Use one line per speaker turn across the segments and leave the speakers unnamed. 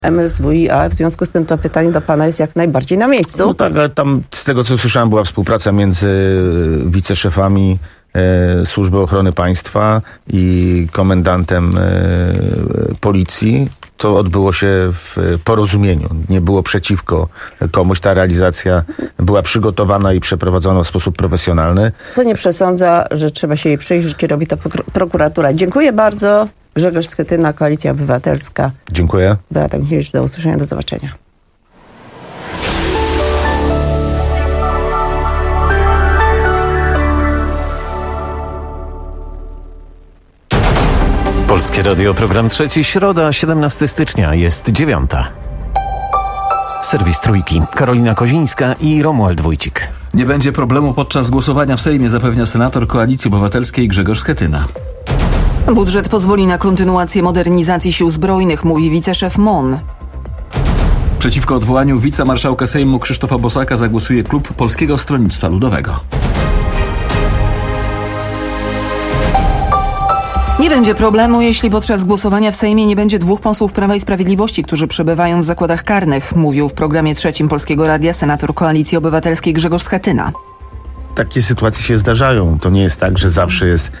MSWiA, w związku z tym to pytanie do pana jest jak najbardziej na miejscu.
No tak, ale tam z tego co słyszałem była współpraca między wiceszefami Służby Ochrony Państwa i komendantem policji. To odbyło się w porozumieniu. Nie było przeciwko komuś. Ta realizacja była przygotowana i przeprowadzona w sposób profesjonalny.
Co nie przesądza, że trzeba się jej przyjrzeć, robi to prokuratura. Dziękuję bardzo. Grzegorz Schetyna, Koalicja Obywatelska.
Dziękuję.
Beata Michniewicz, do usłyszenia, do zobaczenia.
Polskie Radio, program trzeci, środa, 17 stycznia, jest 9. Serwis Trójki, Karolina Kozińska i Romuald Wójcik.
Nie będzie problemu podczas głosowania w Sejmie, zapewnia senator Koalicji Obywatelskiej Grzegorz Schetyna.
Budżet pozwoli na kontynuację modernizacji sił zbrojnych, mówi wiceszef MON.
Przeciwko odwołaniu wicemarszałka Sejmu Krzysztofa Bosaka zagłosuje klub Polskiego Stronnictwa Ludowego.
Nie będzie problemu, jeśli podczas głosowania w Sejmie nie będzie 2 posłów Prawa i Sprawiedliwości, którzy przebywają w zakładach karnych, mówił w programie trzecim Polskiego Radia senator Koalicji Obywatelskiej Grzegorz Schetyna.
Takie sytuacje się zdarzają. To nie jest tak, że zawsze jest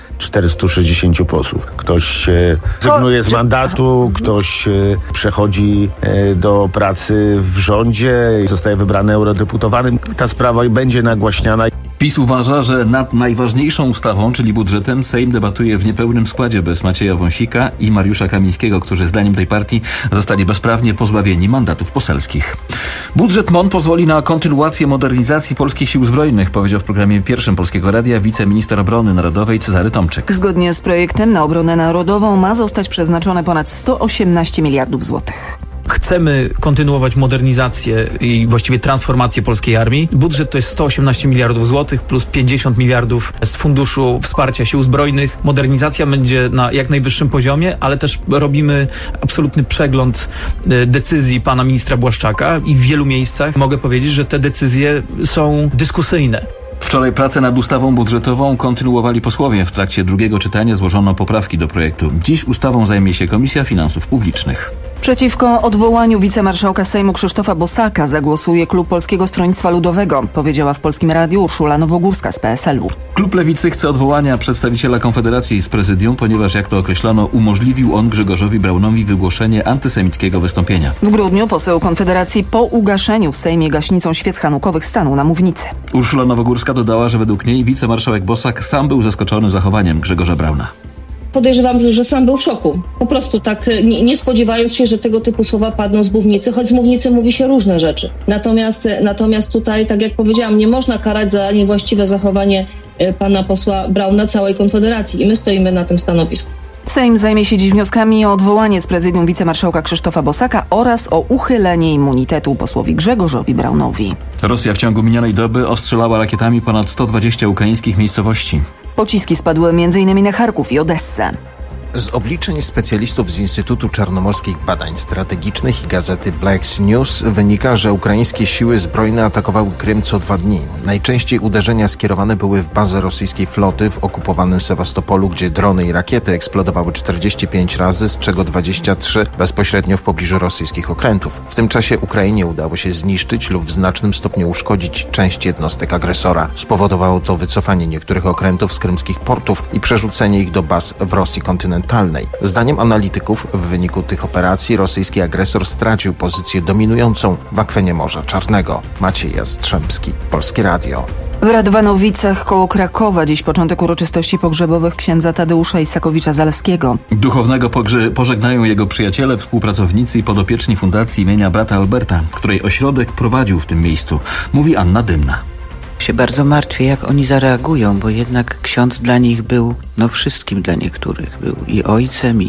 460 posłów. Ktoś rezygnuje z mandatu, ktoś przechodzi do pracy w rządzie i zostaje wybrany eurodeputowanym. Ta sprawa będzie nagłaśniana.
PiS uważa, że nad najważniejszą ustawą, czyli budżetem, Sejm debatuje w niepełnym składzie bez Macieja Wąsika i Mariusza Kamińskiego, którzy zdaniem tej partii zostali bezprawnie pozbawieni mandatów poselskich. Budżet MON pozwoli na kontynuację modernizacji polskich sił zbrojnych, powiedział w programie pierwszym Polskiego Radia wiceminister obrony narodowej Cezary Tomczyk.
Zgodnie z projektem na obronę narodową ma zostać przeznaczone ponad 118 miliardów złotych.
Chcemy kontynuować modernizację i właściwie transformację polskiej armii. Budżet to jest 118 miliardów złotych plus 50 miliardów z Funduszu Wsparcia Sił Zbrojnych. Modernizacja będzie na jak najwyższym poziomie, ale też robimy absolutny przegląd decyzji pana ministra Błaszczaka i w wielu miejscach mogę powiedzieć, że te decyzje są dyskusyjne.
Wczoraj pracę nad ustawą budżetową kontynuowali posłowie. W trakcie drugiego czytania złożono poprawki do projektu. Dziś ustawą zajmie się Komisja Finansów Publicznych.
Przeciwko odwołaniu wicemarszałka Sejmu Krzysztofa Bosaka zagłosuje klub Polskiego Stronnictwa Ludowego, powiedziała w Polskim Radiu Urszula Nowogórska z PSL-u.
Klub Lewicy chce odwołania przedstawiciela Konfederacji z prezydium, ponieważ, jak to określono, umożliwił on Grzegorzowi Braunowi wygłoszenie antysemickiego wystąpienia.
W grudniu poseł Konfederacji po ugaszeniu w Sejmie gaśnicą świec hanukowych stanął na mównicy.
Urszula Nowogórska dodała, że według niej wicemarszałek Bosak sam był zaskoczony zachowaniem Grzegorza Brauna.
Podejrzewam, że sam był w szoku. Po prostu tak, nie spodziewając się, że tego typu słowa padną z mównicy, choć z mównicy mówi się różne rzeczy. Natomiast tutaj, tak jak powiedziałam, nie można karać za niewłaściwe zachowanie pana posła Brauna całej Konfederacji i my stoimy na tym stanowisku.
Sejm zajmie się dziś wnioskami o odwołanie z prezydium wicemarszałka Krzysztofa Bosaka oraz o uchylenie immunitetu posłowi Grzegorzowi Braunowi.
Rosja w ciągu minionej doby ostrzelała rakietami ponad 120 ukraińskich miejscowości.
Pociski spadły m.in. na Charków i Odessę.
Z obliczeń specjalistów z Instytutu Czarnomorskich Badań Strategicznych i gazety Black News wynika, że ukraińskie siły zbrojne atakowały Krym co 2 dni. Najczęściej uderzenia skierowane były w bazę rosyjskiej floty w okupowanym Sewastopolu, gdzie drony i rakiety eksplodowały 45 razy, z czego 23 bezpośrednio w pobliżu rosyjskich okrętów. W tym czasie Ukrainie udało się zniszczyć lub w znacznym stopniu uszkodzić część jednostek agresora. Spowodowało to wycofanie niektórych okrętów z krymskich portów i przerzucenie ich do baz w Rosji kontynentalnej. Zdaniem analityków w wyniku tych operacji rosyjski agresor stracił pozycję dominującą w akwenie Morza Czarnego. Maciej Jastrzębski, Polskie Radio.
W Radwanowicach koło Krakowa dziś początek uroczystości pogrzebowych księdza Tadeusza Isakowicza-Zaleskiego.
Duchownego pożegnają jego przyjaciele, współpracownicy i podopieczni Fundacji imienia brata Alberta, której ośrodek prowadził w tym miejscu, mówi Anna Dymna.
Się bardzo martwię, jak oni zareagują, bo jednak ksiądz dla nich był, wszystkim dla niektórych. Był i ojcem,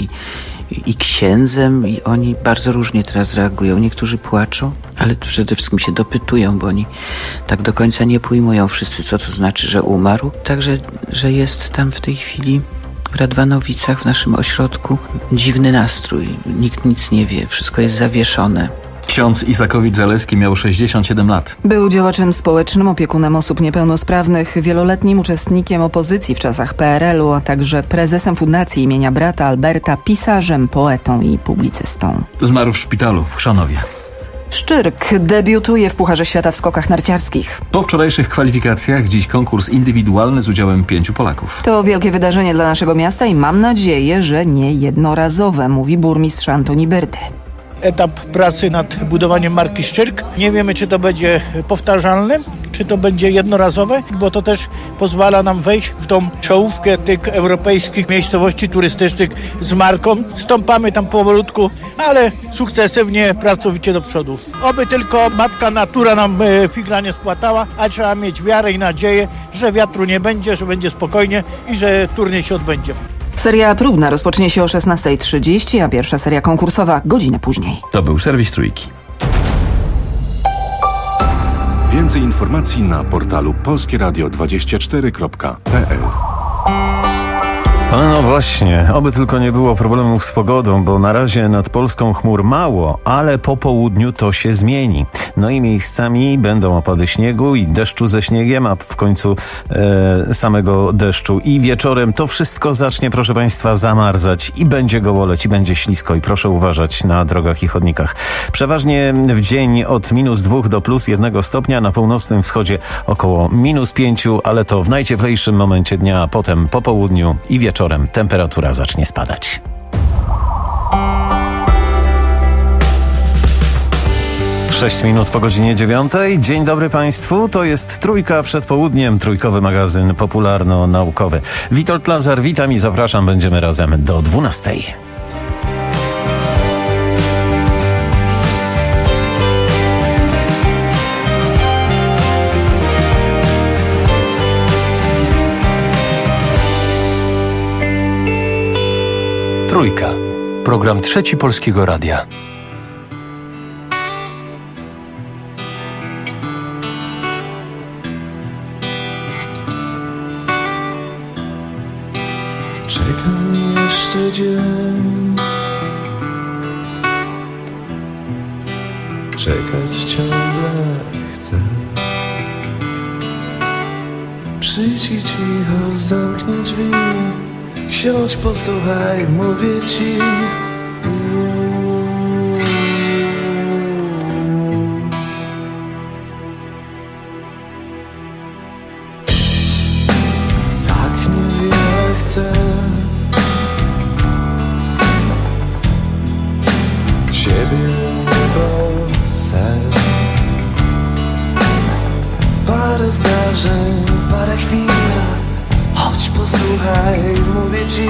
i księdzem, i oni bardzo różnie teraz reagują. Niektórzy płaczą, ale przede wszystkim się dopytują, bo oni tak do końca nie pojmują wszyscy, co to znaczy, że umarł. Także, że jest tam w tej chwili w Radwanowicach, w naszym ośrodku, dziwny nastrój. Nikt nic nie wie, wszystko jest zawieszone.
Ksiądz Isakowicz-Zaleski miał 67 lat.
Był działaczem społecznym, opiekunem osób niepełnosprawnych, wieloletnim uczestnikiem opozycji w czasach PRL-u, a także prezesem Fundacji imienia brata Alberta, pisarzem, poetą i publicystą.
Zmarł w szpitalu w Chrzanowie.
Szczyrk debiutuje w Pucharze Świata w skokach narciarskich.
Po wczorajszych kwalifikacjach dziś konkurs indywidualny z udziałem 5 Polaków.
To wielkie wydarzenie dla naszego miasta i mam nadzieję, że nie jednorazowe, mówi burmistrz Antoni Byrdy.
Etap pracy nad budowaniem marki Szczyrk. Nie wiemy, czy to będzie powtarzalne, czy to będzie jednorazowe, bo to też pozwala nam wejść w tą czołówkę tych europejskich miejscowości turystycznych z marką. Stąpamy tam powolutku, ale sukcesywnie, pracowicie do przodu. Oby tylko matka natura nam figla nie spłatała, a trzeba mieć wiarę i nadzieję, że wiatru nie będzie, że będzie spokojnie i że turniej się odbędzie.
Seria próbna rozpocznie się o 16:30, a pierwsza seria konkursowa godzinę później.
To był serwis Trójki.
Więcej informacji na portalu polskieradio24.pl.
No właśnie, oby tylko nie było problemów z pogodą, bo na razie nad Polską chmur mało, ale po południu to się zmieni. No i miejscami będą opady śniegu i deszczu ze śniegiem, a w końcu samego deszczu. I wieczorem to wszystko zacznie, proszę Państwa, zamarzać i będzie gołoleć, i będzie ślisko. I proszę uważać na drogach i chodnikach. Przeważnie w dzień od -2 do +1 stopnia, na północnym wschodzie około -5, ale to w najcieplejszym momencie dnia, a potem po południu i wieczorem temperatura zacznie spadać. Sześć minut po godzinie 9. Dzień dobry Państwu. To jest Trójka przed południem, trójkowy magazyn popularno-naukowy. Witold Lazar, witam i zapraszam. Będziemy razem do 12.
Trójka. Program Trzeci Polskiego Radia.
Czekam jeszcze dzień. Czekać ciągle chcę. Przyjdź i cicho zamknij drzwi. Siądź, posłuchaj, mówię ci. Tak niewiele chcę. Ciebie niebo, sen. Parę zdarzeń, parę chwil. Chodź, posłuchaj, mówię ci.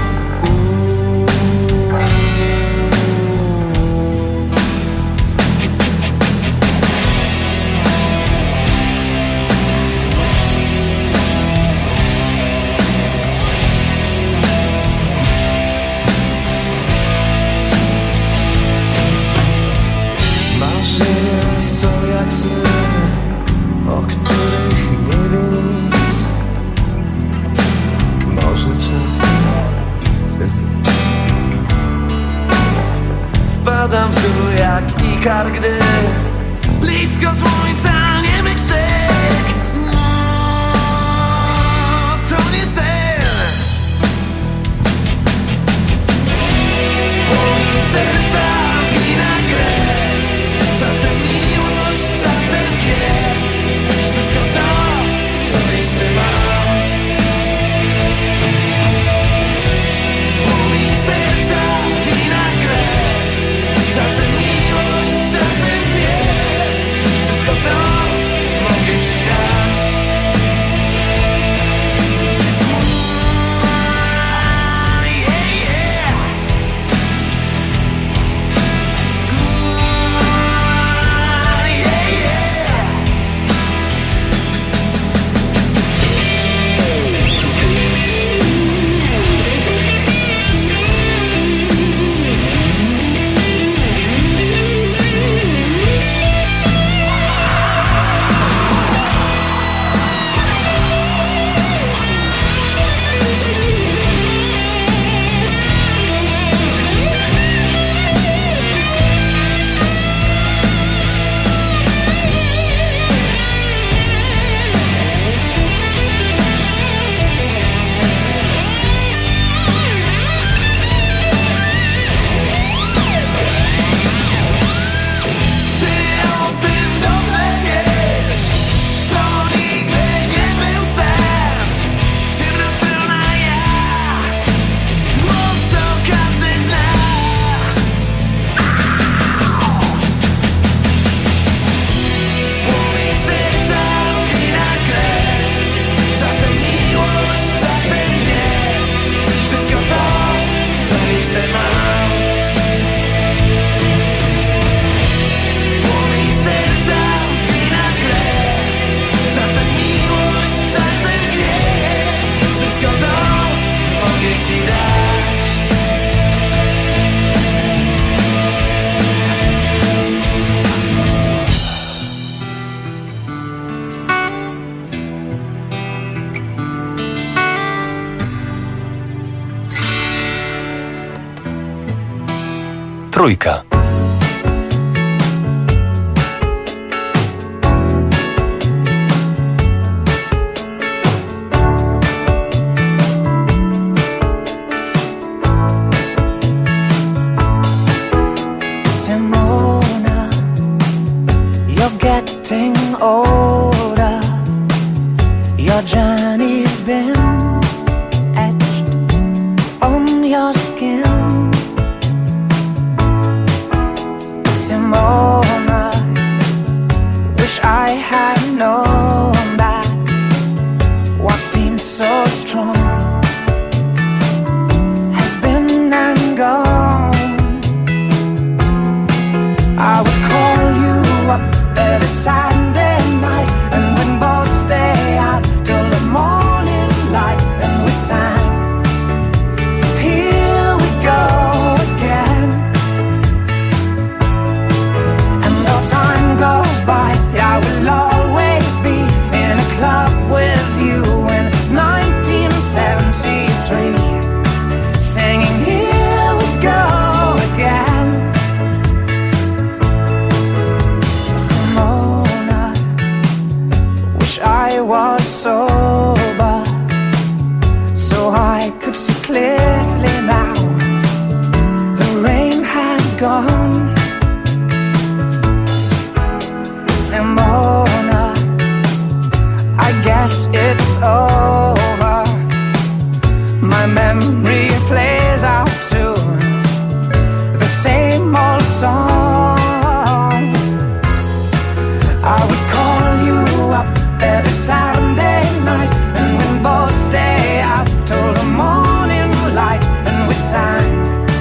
Marzenia są jak sny, o których nie wiem nic. Może czasem ty. Spadam w dół jak ikar, gdy blisko słońca niemy krzyk. To nie sen. Boli serca i na krew. Czasem miłość, czasem gniew. Wszystko to, co jeszcze mam.
Trójka.
Simona, you're getting older. Your journey's been etched on your skin. Simona, wish I had known that what seemed so strong has been and gone. I would call you up every Saturday night, and we'd both stay out till the morning light, and we sang, here we go again. And though time goes by, I will always be in a club with you in 1973, singing, here we go again. Simona, wish I was sober so I could see clearly now. The rain has gone. Simona, I guess it's over. My memory plays out to the same old song. I would call you up every Saturday night, and we'd both stay out till the morning light, and we sang,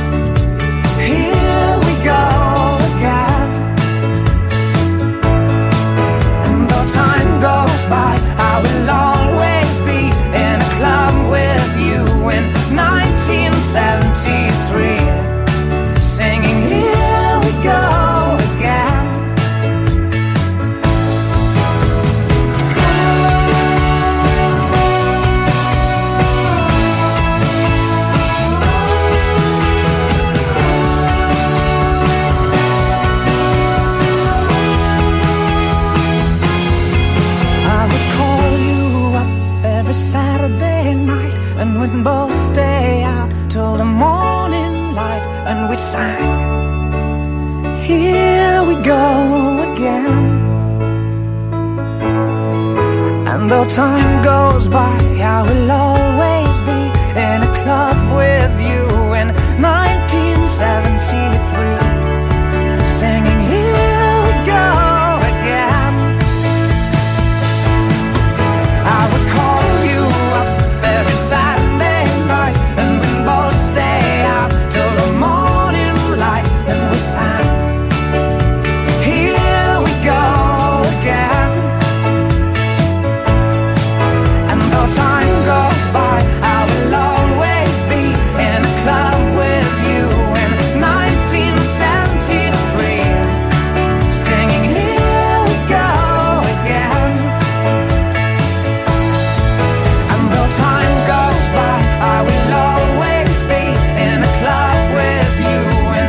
here we go again. And though time goes by, I will always be in a club with you in 1973, singing, here we go again. I would call you up every Saturday night, and we'd both stay out till the morning light, and we sang, here we go again. And though time goes by, I will always be in a club with you in 1973, singing, here we go again. I would call you up every Saturday night, and we'd both stay out till the morning light, and we sang, here we go again. And though time goes by, I will always be in a club with you in 1973, singing, here we go again. And though time goes by, I will always be in a club with you in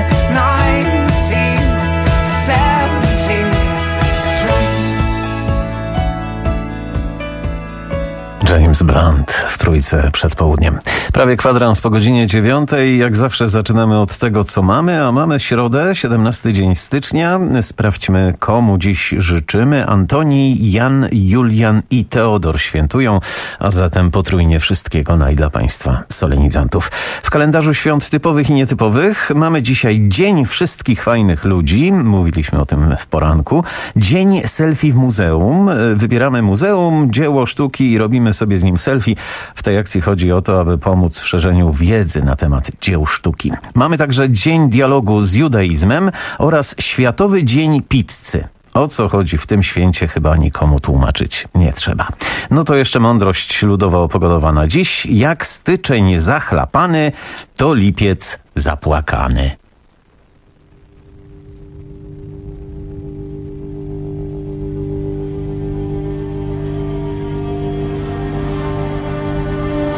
1973.
James Blunt w Trójce przed południem. Prawie kwadrans po godzinie 9. Jak zawsze zaczynamy od tego, co mamy, a mamy środę, 17 dzień stycznia. Sprawdźmy, komu dziś życzymy. Antoni, Jan, Julian i Teodor świętują, a zatem potrójnie wszystkiego naj dla Państwa solenizantów. W kalendarzu świąt typowych i nietypowych mamy dzisiaj Dzień Wszystkich Fajnych Ludzi. Mówiliśmy o tym w poranku. Dzień selfie w muzeum. Wybieramy muzeum, dzieło sztuki i robimy sobie z nim selfie. W tej akcji chodzi o to, aby pomóc w szerzeniu wiedzy na temat dzieł sztuki. Mamy także Dzień Dialogu z Judaizmem oraz Światowy Dzień Pizzy. O co chodzi w tym święcie, chyba nikomu tłumaczyć nie trzeba. No to jeszcze mądrość ludowa opogodowa na dziś. Jak styczeń zachlapany, to lipiec zapłakany.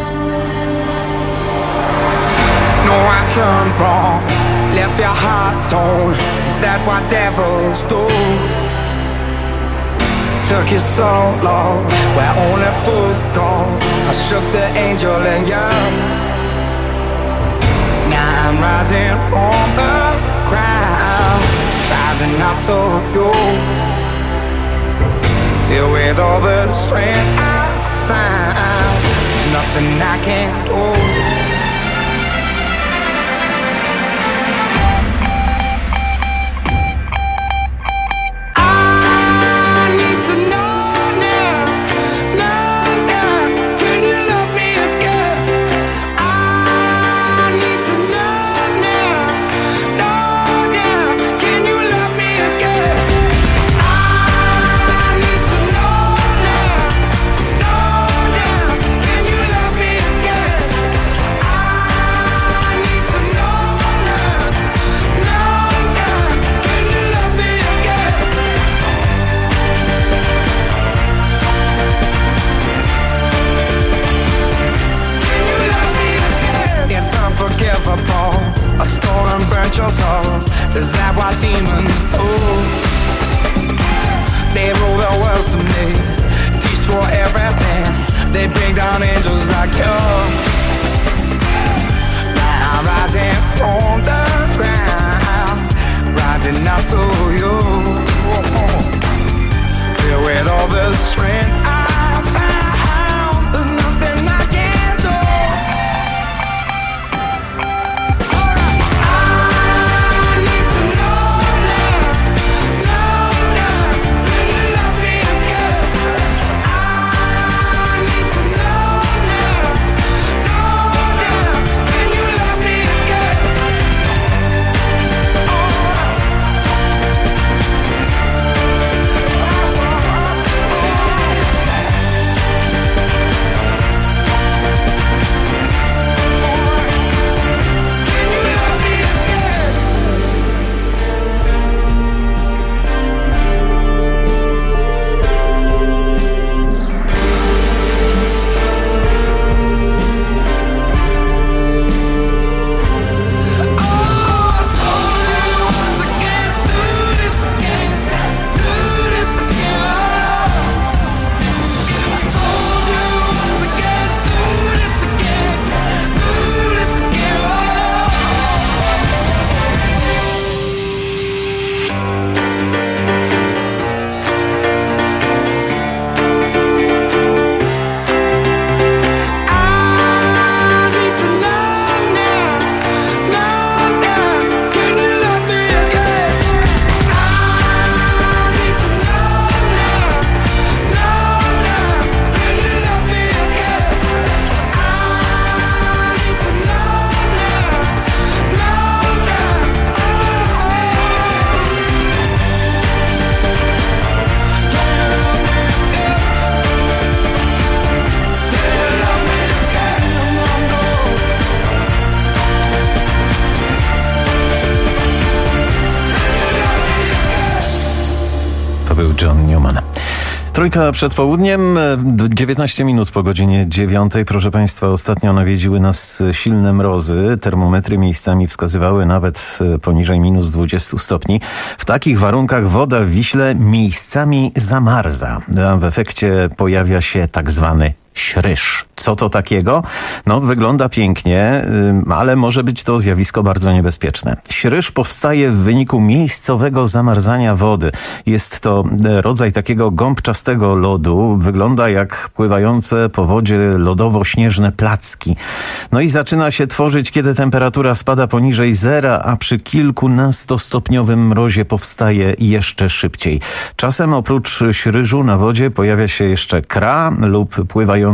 Done wrong, left your heart so closed door. Took you so long, where only fools go. I shook the angel and young. Now I'm rising from the ground, rising up to you. Filled with all the strength I found, there's nothing I can't do. A stone and burnt your soul. Is that what demons do? They rule the world to me, destroy everything. They bring down angels like you. Now I'm rising from the ground, rising up to you. Filled with all the strength I found, there's nothing I can do.
John Newman. Trójka przed południem, 19 minut po godzinie 9. Proszę Państwa, ostatnio nawiedziły nas silne mrozy. Termometry miejscami wskazywały nawet poniżej minus 20 stopni. W takich warunkach woda w Wiśle miejscami zamarza, a w efekcie pojawia się tak zwany śryż. Co to takiego? No, wygląda pięknie, ale może być to zjawisko bardzo niebezpieczne. Śryż powstaje w wyniku miejscowego zamarzania wody. Jest to rodzaj takiego gąbczastego lodu. Wygląda jak pływające po wodzie lodowo-śnieżne placki. No i zaczyna się tworzyć, kiedy temperatura spada poniżej zera, a przy kilkunastostopniowym mrozie powstaje jeszcze szybciej. Czasem oprócz śryżu na wodzie pojawia się jeszcze kra lub pływający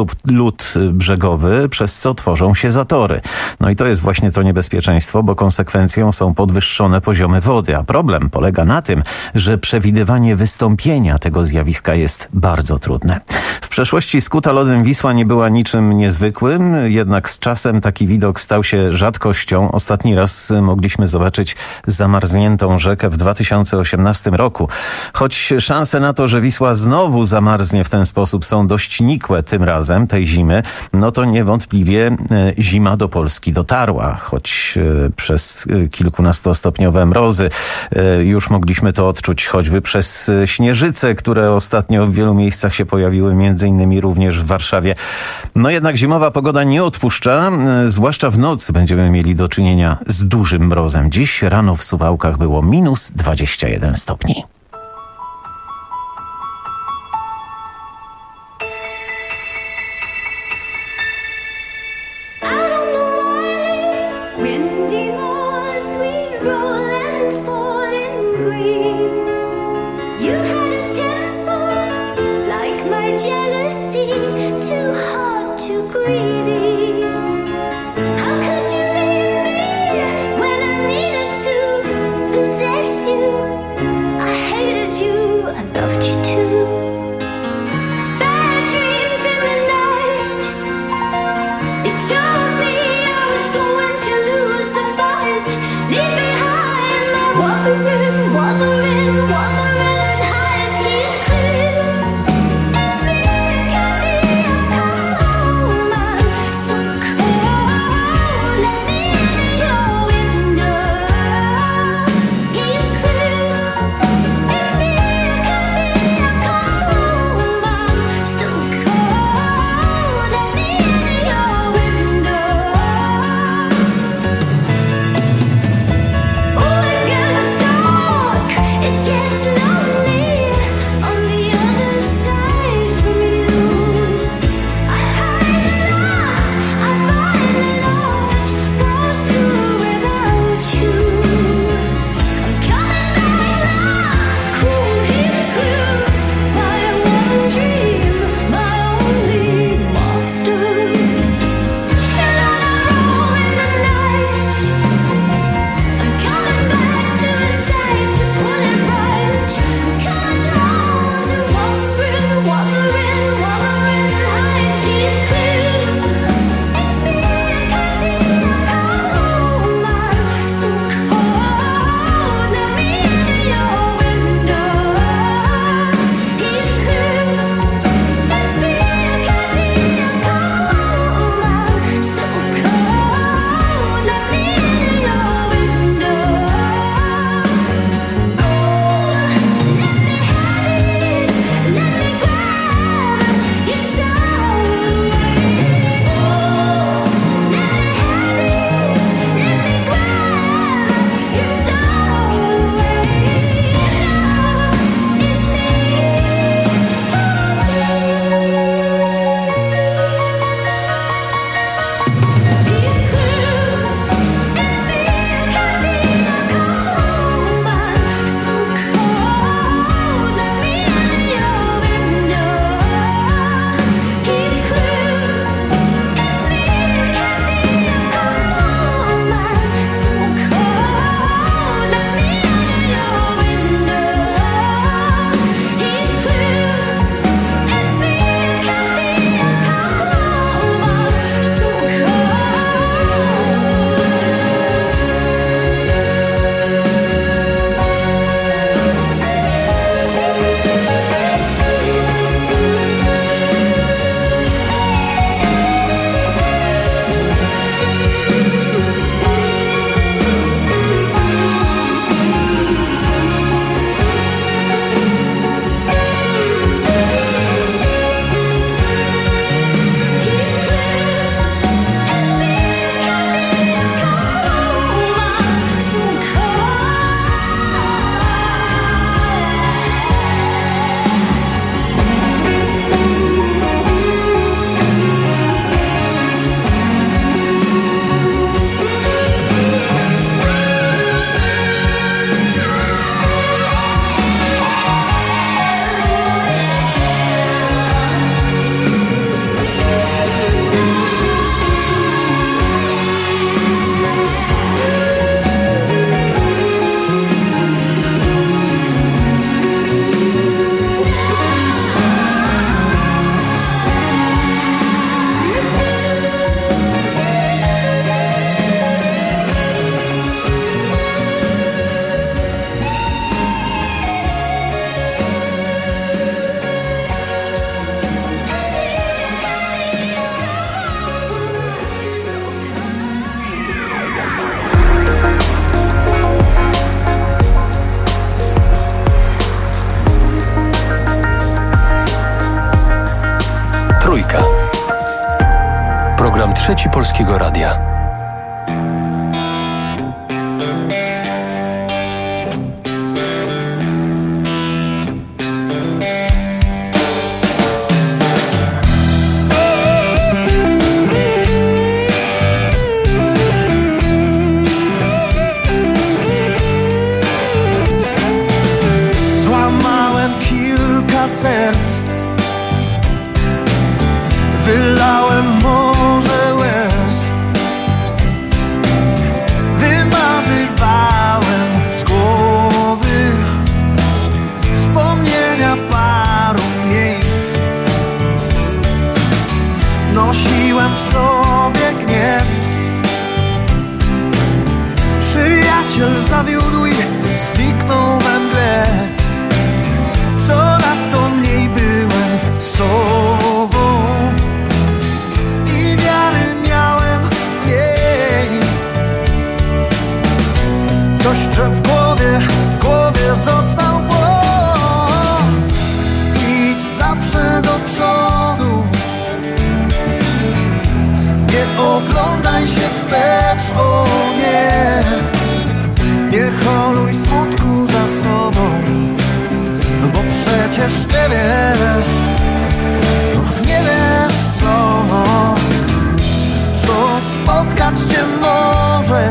lód brzegowy, przez co tworzą się zatory. No i to jest właśnie to niebezpieczeństwo, bo konsekwencją są podwyższone poziomy wody, a problem polega na tym, że przewidywanie wystąpienia tego zjawiska jest bardzo trudne. W przeszłości skuta lodem Wisła nie była niczym niezwykłym, jednak z czasem taki widok stał się rzadkością. Ostatni raz mogliśmy zobaczyć zamarzniętą rzekę w 2018 roku. Choć szanse na to, że Wisła znowu zamarznie w ten sposób, są dość nikłe, niezwykłe tym razem, tej zimy, no to niewątpliwie zima do Polski dotarła, choć przez kilkunastostopniowe mrozy już mogliśmy to odczuć choćby przez śnieżyce, które ostatnio w wielu miejscach się pojawiły, między innymi również w Warszawie. No jednak zimowa pogoda nie odpuszcza, zwłaszcza w nocy będziemy mieli do czynienia z dużym mrozem. Dziś rano w Suwałkach było minus 21 stopni.
Walking,
Trzeci Polskiego Radia.
Złamałem kilka serc, wylałem morze łez, wymazywałem z głowy wspomnienia paru miejsc. Nosiłem w sobie gniew, przyjaciel zawiódł i zniknął we mgle. Coraz to mniej byłem sobą i wiary miałem mniej. Dość, że w głowie został głos. Idź zawsze do przodu, nie oglądaj się wstecz, o nie. Nie holuj smutku za sobą, bo przecież nie wiesz, nie wiesz co spotkać cię może,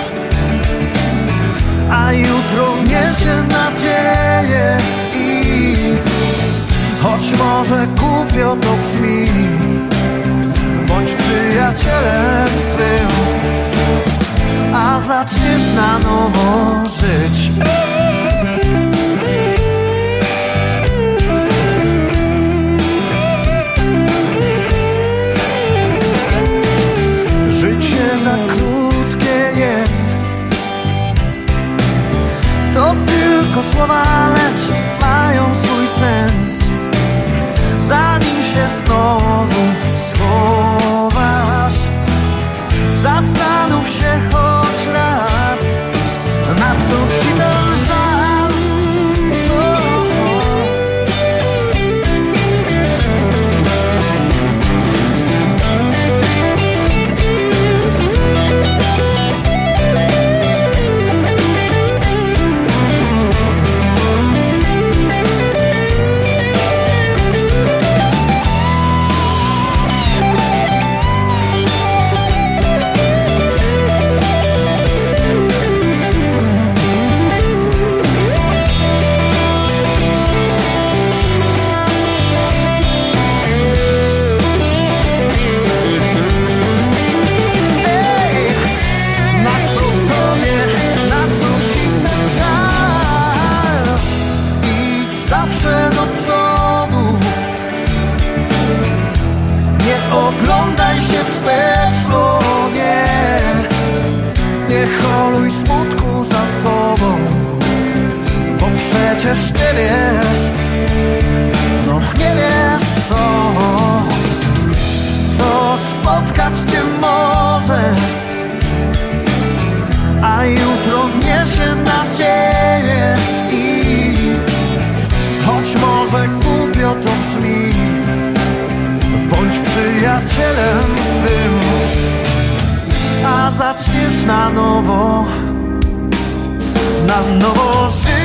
a jutro niesie nadzieję i choć może głupio to brzmi, bądź przyjacielem swym, a zaczniesz na nowo żyć. Życie za krótkie jest, to tylko słowa, lecz mają swój sens. Zanim się znowu schowasz, zastanów się choć raz, na co ci ten żal. Zawsze do przodu, nie oglądaj się wstecz, o nie. Nie holuj smutku za sobą, bo przecież nie wiesz, no nie wiesz co spotkać cię może, a jutro niesie nadzieję i choć może głupio to brzmi, bądź przyjacielem swym, a zaczniesz na nowo żyć.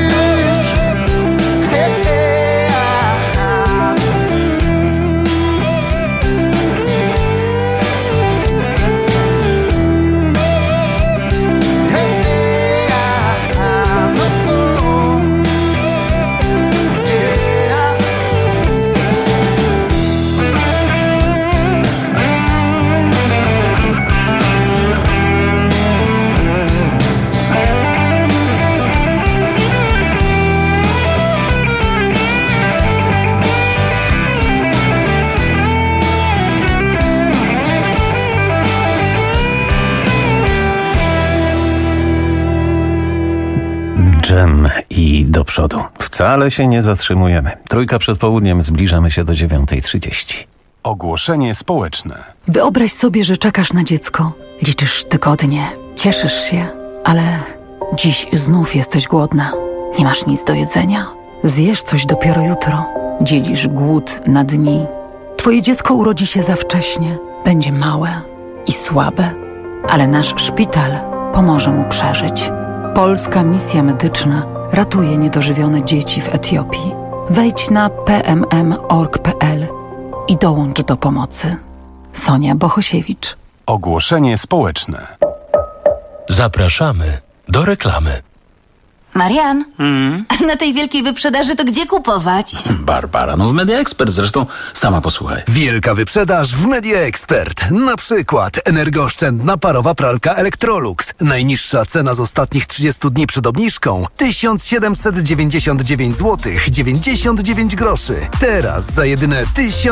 Dżem i do przodu. Wcale się nie zatrzymujemy. Trójka przed południem, zbliżamy się do 9:30.
Ogłoszenie społeczne.
Wyobraź sobie, że czekasz na dziecko. Liczysz tygodnie, cieszysz się, ale dziś znów jesteś głodna. Nie masz nic do jedzenia. Zjesz coś dopiero jutro. Dzielisz głód na dni. Twoje dziecko urodzi się za wcześnie. będzie małe i słabe, ale nasz szpital pomoże mu przeżyć. Polska Misja Medyczna ratuje niedożywione dzieci w Etiopii. Wejdź na pmm.org.pl i dołącz do pomocy. Sonia Bohosiewicz.
Ogłoszenie społeczne.
Zapraszamy do reklamy.
Marian, na tej wielkiej wyprzedaży to gdzie kupować?
Barbara, w Media Expert, zresztą sama posłuchaj.
Wielka wyprzedaż w Media Expert. Na przykład energooszczędna parowa pralka Electrolux. Najniższa cena z ostatnich 30 dni przed obniżką 1799 zł 99 groszy. Teraz za jedyne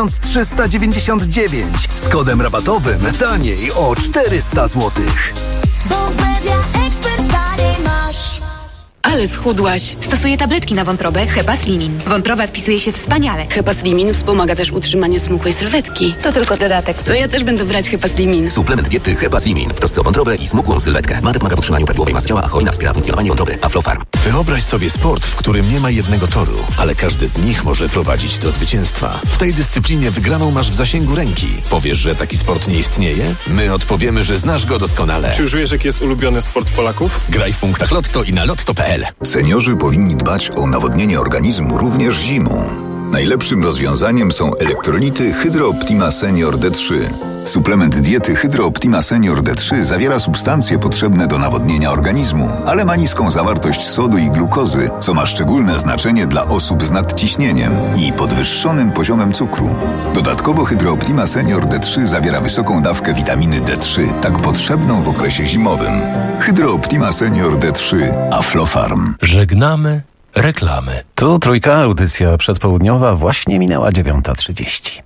1399 z kodem rabatowym taniej o 400 zł.
Bo w Media Expert taniej masz.
Ale schudłaś.
Stosuję tabletki na wątrobę Hepaslimin. Wątroba spisuje się wspaniale.
Hepaslimin wspomaga też utrzymanie smukłej sylwetki.
To tylko dodatek.
To ja też będę brać Hepaslimin.
Suplement diety Hepaslimin w trosce o wątrobę i smukłą sylwetkę. Ma pomaga w utrzymaniu prawidłowej masy ciała, a hojna wspiera funkcjonowanie wątroby. Aflofarm.
Wyobraź sobie sport, w którym nie ma jednego toru, ale każdy z nich może prowadzić do zwycięstwa. W tej dyscyplinie wygraną masz w zasięgu ręki. Powiesz, że taki sport nie istnieje? My odpowiemy, że znasz go doskonale.
Czy już wiesz, jaki jest ulubiony sport Polaków?
Graj w punktach Lotto i na lotto.pl.
Seniorzy powinni dbać o nawodnienie organizmu również zimą. Najlepszym rozwiązaniem są elektrolity Hydro Optima Senior D3. Suplement diety Hydro Optima Senior D3 zawiera substancje potrzebne do nawodnienia organizmu, ale ma niską zawartość sodu i glukozy, co ma szczególne znaczenie dla osób z nadciśnieniem i podwyższonym poziomem cukru. Dodatkowo Hydro Optima Senior D3 zawiera wysoką dawkę witaminy D3, tak potrzebną w okresie zimowym. Hydro Optima Senior D3 Aflofarm.
Żegnamy reklamy.
Tu Trójka, audycja przedpołudniowa właśnie minęła 9:30.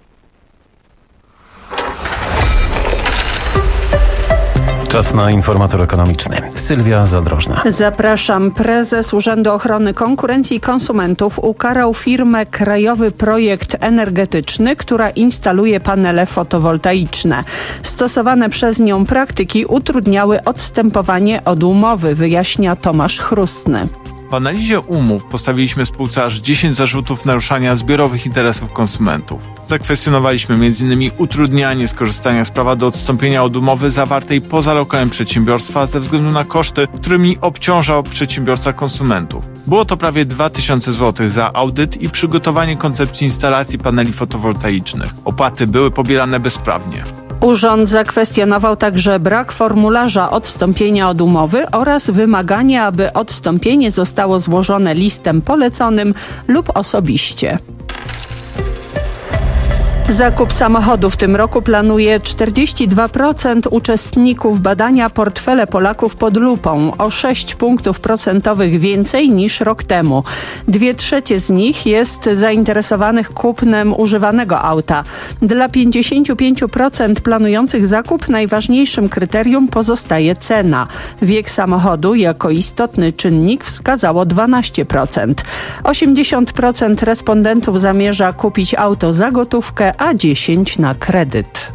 Czas na informator ekonomiczny. Sylwia Zadrożna.
Zapraszam. Prezes Urzędu Ochrony Konkurencji i Konsumentów ukarał firmę Krajowy Projekt Energetyczny, która instaluje panele fotowoltaiczne. Stosowane przez nią praktyki utrudniały odstępowanie od umowy, wyjaśnia Tomasz Chrustny.
Po analizie umów postawiliśmy spółce aż 10 zarzutów naruszania zbiorowych interesów konsumentów. Zakwestionowaliśmy m.in. utrudnianie skorzystania z prawa do odstąpienia od umowy zawartej poza lokalem przedsiębiorstwa ze względu na koszty, którymi obciążał przedsiębiorca konsumentów. Było to prawie 2000 zł za audyt i przygotowanie koncepcji instalacji paneli fotowoltaicznych. Opłaty były pobierane bezprawnie.
Urząd zakwestionował także brak formularza odstąpienia od umowy oraz wymaganie, aby odstąpienie zostało złożone listem poleconym lub osobiście. Zakup samochodu w tym roku planuje 42% uczestników badania Portfele Polaków pod lupą, o 6 punktów procentowych więcej niż rok temu. 2/3 z nich jest zainteresowanych kupnem używanego auta. Dla 55% planujących zakup najważniejszym kryterium pozostaje cena. Wiek samochodu jako istotny czynnik wskazało 12%. 80% respondentów zamierza kupić auto za gotówkę, a 10% na kredyt.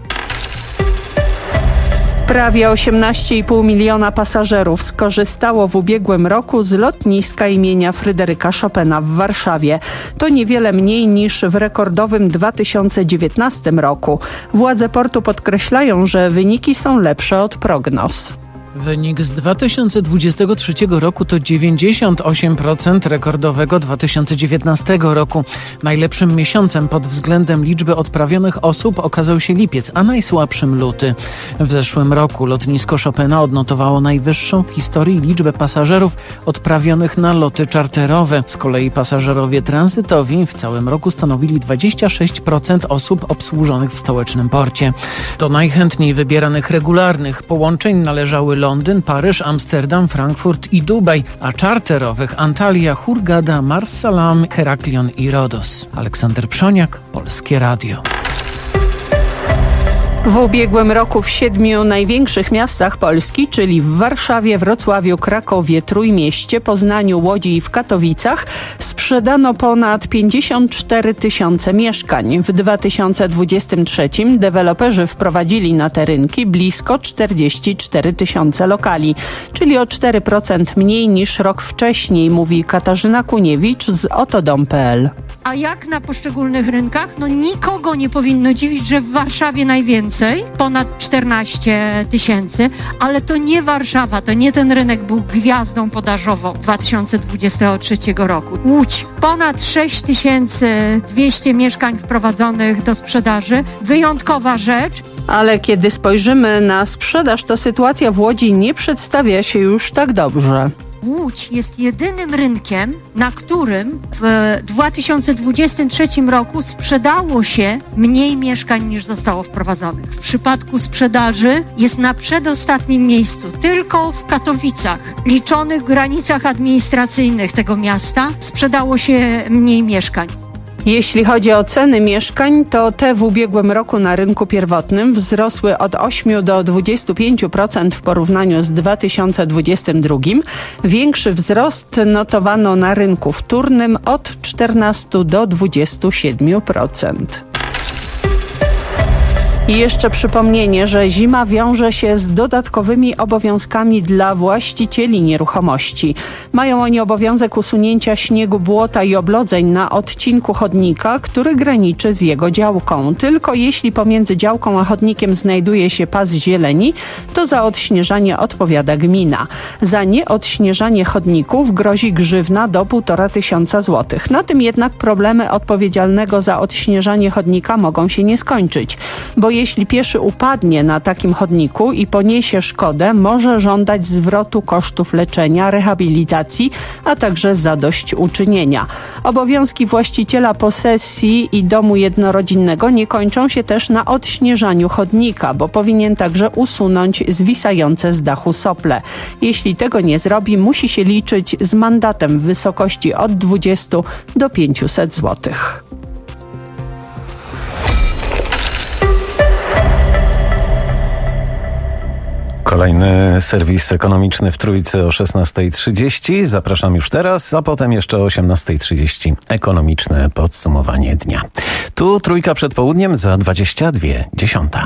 Prawie 18,5 miliona pasażerów skorzystało w ubiegłym roku z lotniska imienia Fryderyka Chopina w Warszawie. To niewiele mniej niż w rekordowym 2019 roku. Władze portu podkreślają, że wyniki są lepsze od prognoz.
Wynik z 2023 roku to 98% rekordowego 2019 roku. Najlepszym miesiącem pod względem liczby odprawionych osób okazał się lipiec, a najsłabszym luty. W zeszłym roku lotnisko Chopina odnotowało najwyższą w historii liczbę pasażerów odprawionych na loty czarterowe. Z kolei pasażerowie tranzytowi w całym roku stanowili 26% osób obsłużonych w stołecznym porcie. Do najchętniej wybieranych regularnych połączeń należały Londyn, Paryż, Amsterdam, Frankfurt i Dubaj, a czarterowych Antalya, Hurghada, Marsalam, Heraklion i Rodos. Aleksander Przoniak, Polskie Radio.
W ubiegłym roku w 7 największych miastach Polski, czyli w Warszawie, Wrocławiu, Krakowie, Trójmieście, Poznaniu, Łodzi i w Katowicach sprzedano ponad 54 tysiące mieszkań. W 2023 deweloperzy wprowadzili na te rynki blisko 44 tysiące lokali, czyli o 4% mniej niż rok wcześniej, mówi Katarzyna Kuniewicz z Otodom.pl.
A jak na poszczególnych rynkach? No nikogo nie powinno dziwić, że w Warszawie najwięcej, ponad 14 000, ale to nie Warszawa, to nie ten rynek był gwiazdą podażową 2023 roku. Łódź, ponad 6200 mieszkań wprowadzonych do sprzedaży. Wyjątkowa rzecz.
Ale kiedy spojrzymy na sprzedaż, to sytuacja w Łodzi nie przedstawia się już tak dobrze.
Łódź jest jedynym rynkiem, na którym w 2023 roku sprzedało się mniej mieszkań niż zostało wprowadzonych. W przypadku sprzedaży jest na przedostatnim miejscu. Tylko w Katowicach, liczonych w granicach administracyjnych tego miasta, sprzedało się mniej mieszkań.
Jeśli chodzi o ceny mieszkań, to te w ubiegłym roku na rynku pierwotnym wzrosły od 8 do 25% w porównaniu z 2022. Większy wzrost notowano na rynku wtórnym od 14 do 27%. I jeszcze przypomnienie, że zima wiąże się z dodatkowymi obowiązkami dla właścicieli nieruchomości. Mają oni obowiązek usunięcia śniegu, błota i oblodzeń na odcinku chodnika, który graniczy z jego działką. Tylko jeśli pomiędzy działką a chodnikiem znajduje się pas zieleni, to za odśnieżanie odpowiada gmina. Za nieodśnieżanie chodników grozi grzywna do 1500 zł. Na tym jednak problemy odpowiedzialnego za odśnieżanie chodnika mogą się nie skończyć, bo jeśli pieszy upadnie na takim chodniku i poniesie szkodę, może żądać zwrotu kosztów leczenia, rehabilitacji, a także zadośćuczynienia. Obowiązki właściciela posesji i domu jednorodzinnego nie kończą się też na odśnieżaniu chodnika, bo powinien także usunąć zwisające z dachu sople. Jeśli tego nie zrobi, musi się liczyć z mandatem w wysokości od 20 do 500 zł.
Kolejny serwis ekonomiczny w Trójce o 16:30. Zapraszam już teraz, a potem jeszcze o 18:30. Ekonomiczne podsumowanie dnia. Tu Trójka przed południem za 22:10.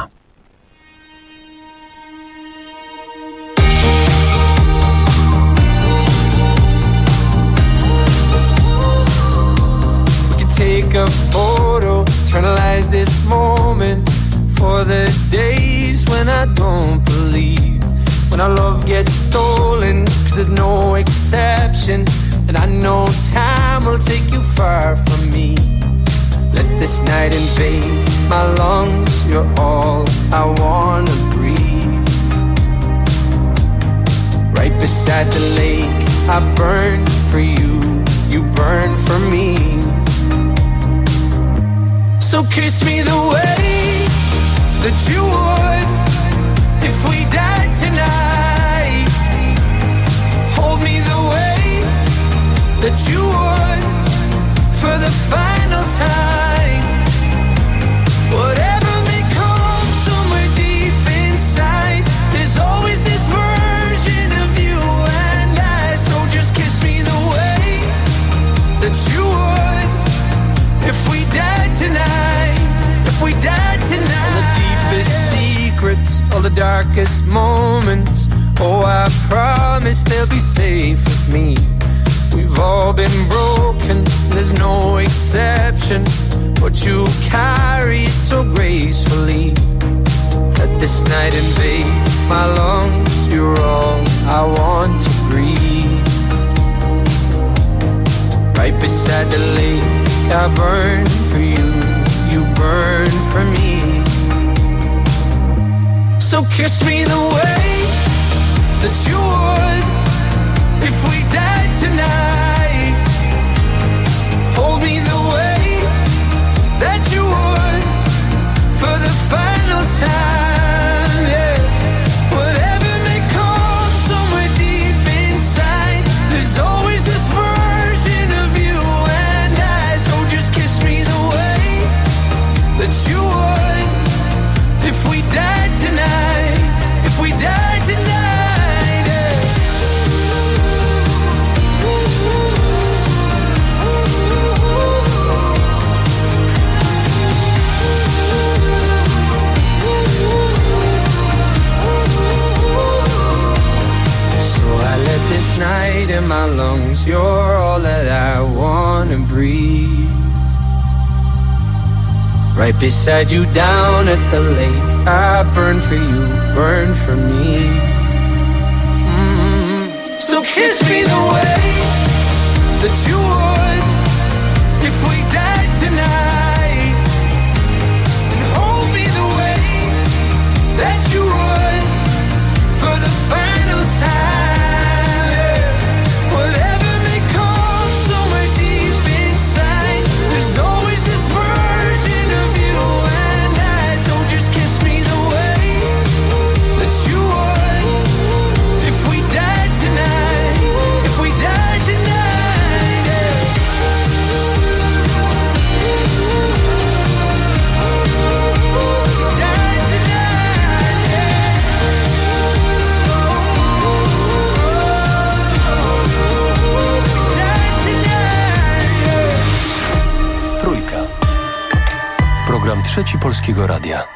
Take a photo, eternalize this moment for the days when I don't believe, when our love gets stolen, 'cause there's no exception, and I know time will take you far from me. Let this night invade my lungs, you're all I wanna breathe. Right beside the lake, I burn for you, you burn for me. So kiss me the way that you would if we died tonight. Hold me the way that you would for the final time. Whatever may come somewhere deep inside, there's always this version of you and I. So just kiss me the way that you would if we died tonight. If we died tonight. All the darkest moments, oh, I promise they'll be safe with me. We've all been broken, there's no exception, but you carry it so gracefully. Let this night invade my lungs, you're all I want to breathe. Right beside the lake, I burn for you, you burn for me. So kiss me the way that you would if we died tonight. Hold me the way that you would for the final time, yeah. Whatever may come somewhere deep inside, there's always this version of you and I. So just kiss me the way that you would if we died tonight. We died tonight, yeah. So I let this night in my lungs, you're all that I wanna breathe. right beside you down at the lake. I burn for you, burn for me. So kiss me the way that you would if we died tonight, and hold me the way that you would for the final time. Whatever may come somewhere deep inside, there's always this version of you and I. So just kiss me the way that you would if we died tonight, if we died tonight.
Trójka. Program Trzeci Polskiego Radia.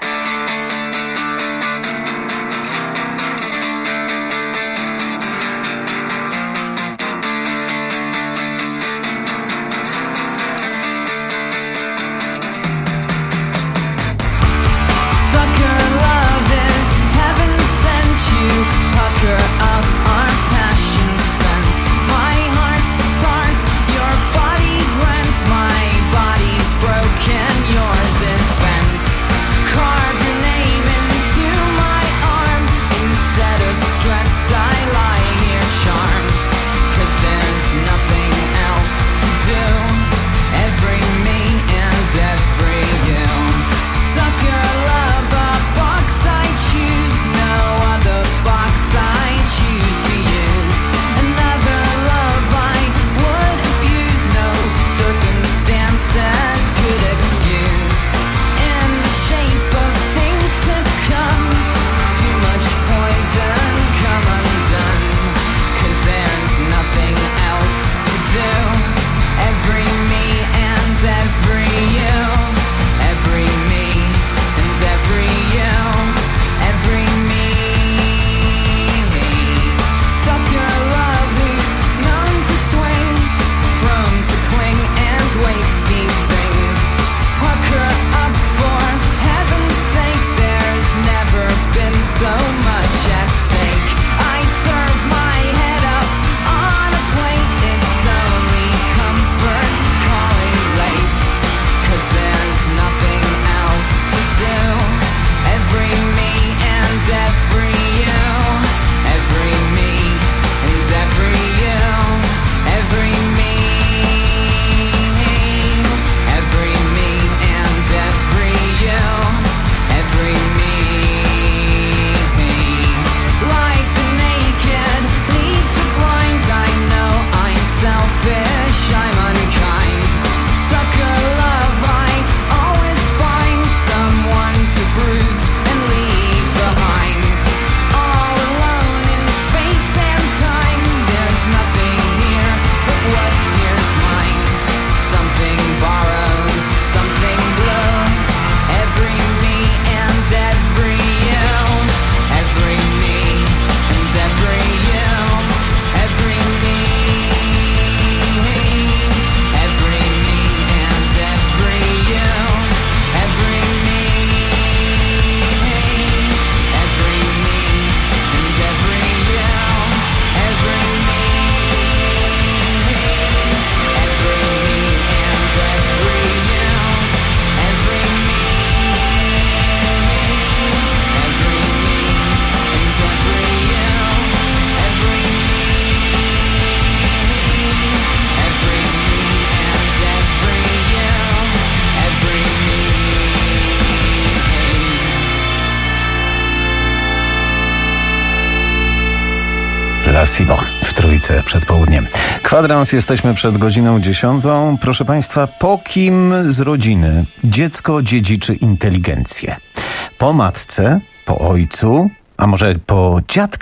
Sibo w Trójce przed południem. Kwadrans, jesteśmy przed godziną 10. Proszę Państwa, po kim z rodziny dziecko dziedziczy inteligencję? Po matce, po ojcu, a może po dziadkach?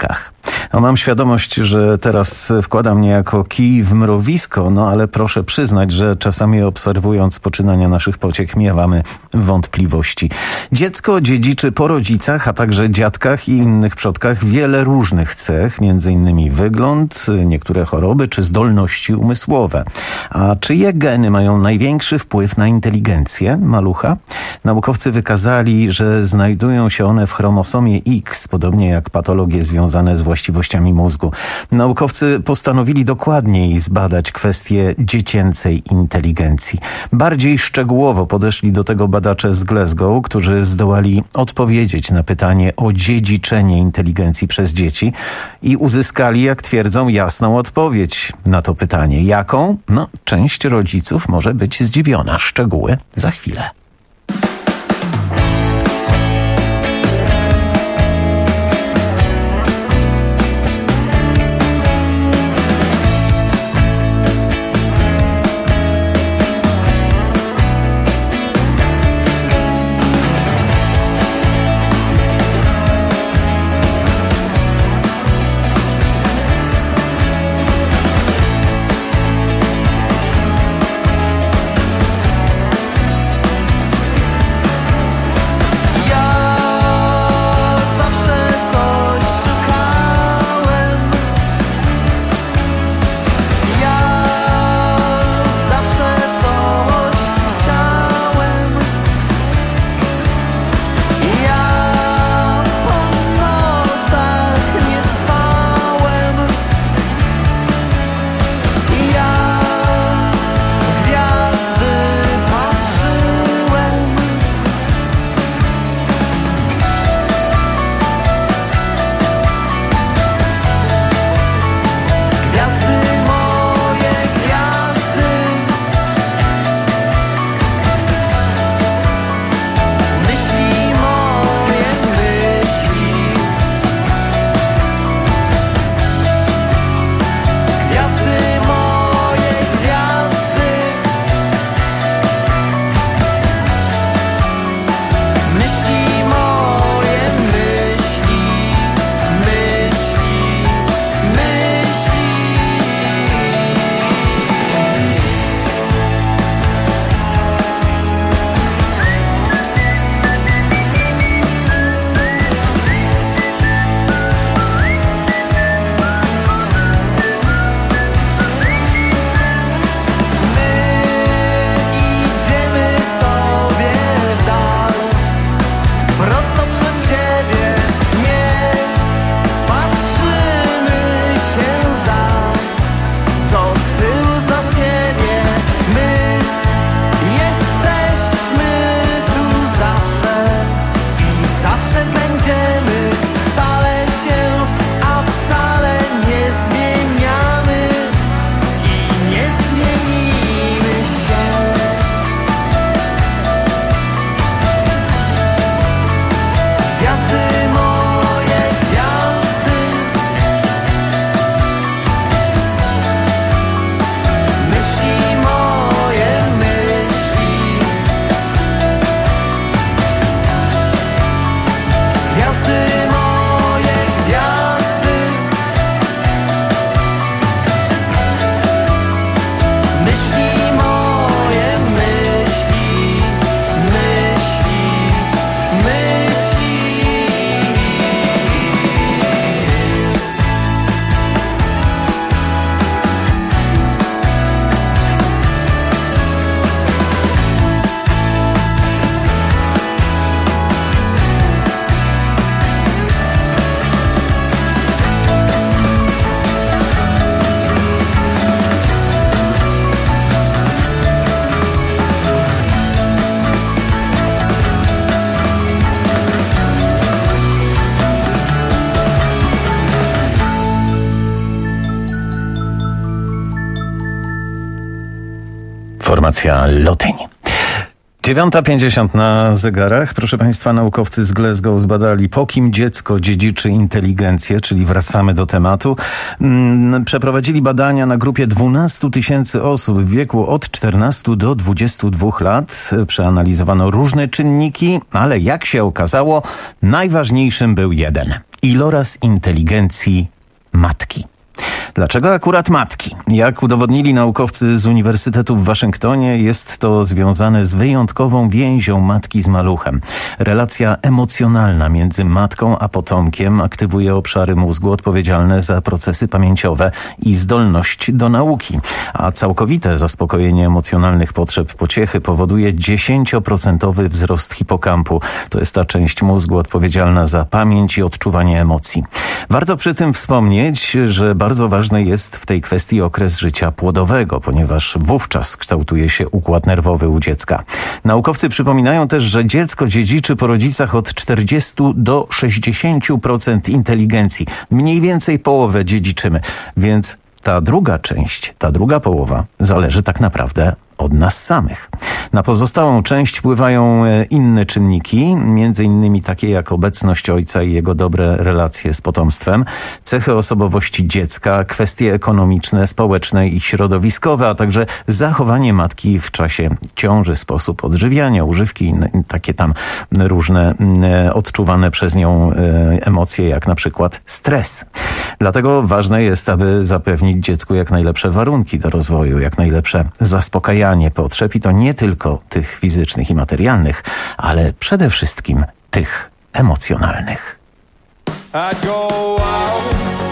No, mam świadomość, że teraz wkładam niejako kij w mrowisko, no ale proszę przyznać, że czasami obserwując poczynania naszych pociech miewamy wątpliwości. Dziecko dziedziczy po rodzicach, a także dziadkach i innych przodkach wiele różnych cech, między innymi wygląd, niektóre choroby czy zdolności umysłowe. A czyje geny mają największy wpływ na inteligencję malucha? Naukowcy wykazali, że znajdują się one w chromosomie X, podobnie jak patologie związane z właściwościami mózgu. Naukowcy postanowili dokładniej zbadać kwestię dziecięcej inteligencji. Bardziej szczegółowo podeszli do tego badacze z Glasgow, którzy zdołali odpowiedzieć na pytanie o dziedziczenie inteligencji przez dzieci i uzyskali, jak twierdzą, jasną odpowiedź na to pytanie. Jaką? No, część rodziców może być zdziwiona. Szczegóły za chwilę. Formacja Lotyń. 9:50 na zegarach. Proszę Państwa, naukowcy z Glasgow zbadali, po kim dziecko dziedziczy inteligencję, czyli wracamy do tematu. Przeprowadzili badania na grupie 12 000 osób w wieku od 14 do 22 lat. Przeanalizowano różne czynniki, ale jak się okazało, najważniejszym był jeden. Iloraz inteligencji matki. Dlaczego akurat matki? Jak udowodnili naukowcy z Uniwersytetu w Waszyngtonie, jest to związane z wyjątkową więzią matki z maluchem. Relacja emocjonalna między matką a potomkiem aktywuje obszary mózgu odpowiedzialne za procesy pamięciowe i zdolność do nauki. A całkowite zaspokojenie emocjonalnych potrzeb pociechy powoduje 10% wzrost hipokampu. To jest ta część mózgu odpowiedzialna za pamięć i odczuwanie emocji. Warto przy tym wspomnieć, że bardzo ważny jest w tej kwestii okres życia płodowego, ponieważ wówczas kształtuje się układ nerwowy u dziecka. Naukowcy przypominają też, że dziecko dziedziczy po rodzicach od 40 do 60% inteligencji. Mniej więcej połowę dziedziczymy, więc ta druga część, ta druga połowa zależy tak naprawdę od nas samych. Na pozostałą część wpływają inne czynniki, między innymi takie jak obecność ojca i jego dobre relacje z potomstwem, cechy osobowości dziecka, kwestie ekonomiczne, społeczne i środowiskowe, a także zachowanie matki w czasie ciąży, sposób odżywiania, używki, takie tam różne odczuwane przez nią emocje, jak na przykład stres. Dlatego ważne jest, aby zapewnić dziecku jak najlepsze warunki do rozwoju, jak najlepsze zaspokajanie potrzeb i to nie tylko tych fizycznych i materialnych, ale przede wszystkim tych emocjonalnych.
I'd go out,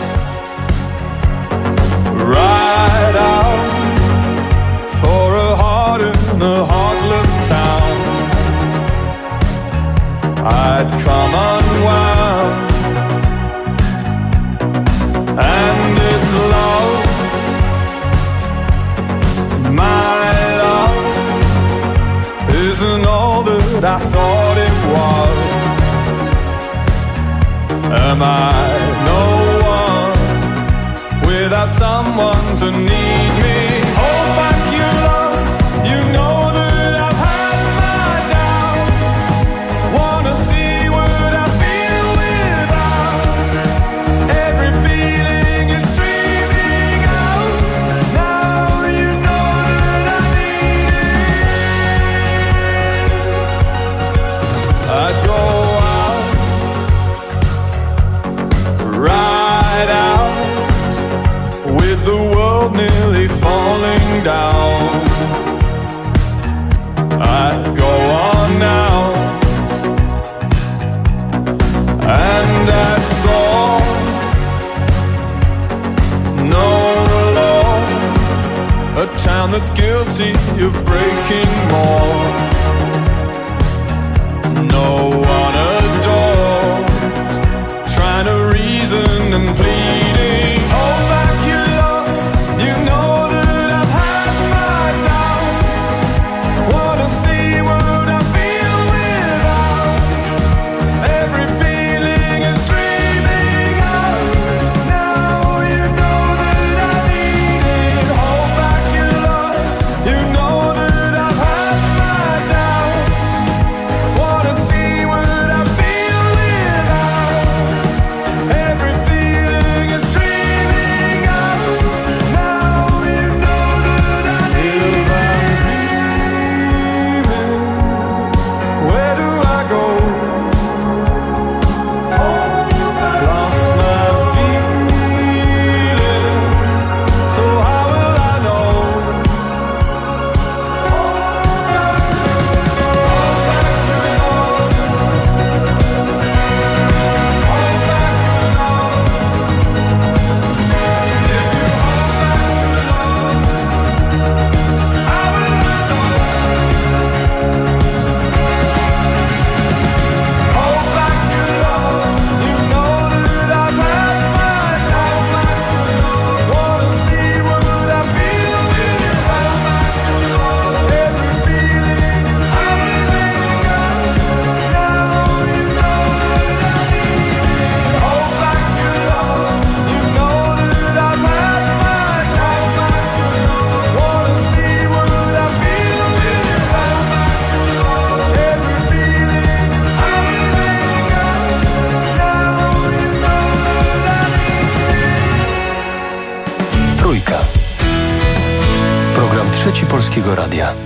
ride out for a heart in a heartless town. I'd come unwound, and this love, my love, isn't all that I thought it was. Am I no one without someone to need me? Hold back your love, you know that I've had my doubts. Wanna see what I feel without. Every feeling is streaming out. Now you know that I need it. I'd go ride out with the world nearly falling down. I'd go on now, and I saw no law, a town that's guilty of breaking more. No one adore, trying to reason and pleading. Hold back your love, you know that I've had my doubts. Wanna see what I feel without. Every feeling is streaming out. Now you know that I need it. Hold back your love, you know that I've had my doubts. Wanna see what I feel without. Every feeling is streaming out. Now you know that I need it. Where do I go? Lost my feeling. So how will I know?
Trójka. Program Trzeci Polskiego Radia.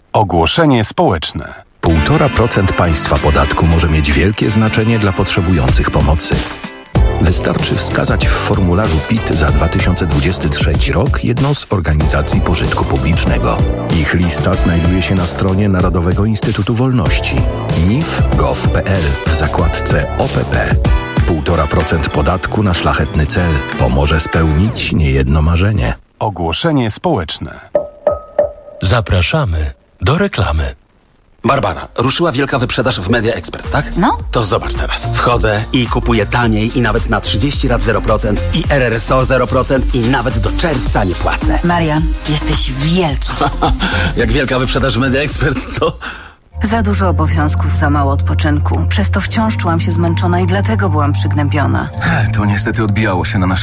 Ogłoszenie społeczne.
1,5% państwa podatku może mieć wielkie znaczenie dla potrzebujących pomocy. Wystarczy wskazać w formularzu PIT za 2023 rok jedną z organizacji pożytku publicznego. Ich lista znajduje się na stronie Narodowego Instytutu Wolności nif.gov.pl w zakładce OPP. 1,5% podatku na szlachetny cel pomoże spełnić niejedno marzenie.
Ogłoszenie społeczne.
Zapraszamy do reklamy.
Barbara, ruszyła wielka wyprzedaż w Media Expert, tak?
No.
To zobacz teraz. Wchodzę i kupuję taniej i nawet na 30 lat 0% i RRSO 0% i nawet do czerwca nie płacę.
Marian, jesteś wielki.
Jak wielka wyprzedaż w Media Expert, to...
Za dużo obowiązków, za mało odpoczynku. Przez to wciąż czułam się zmęczona i dlatego byłam przygnębiona.
To niestety odbijało się na naszym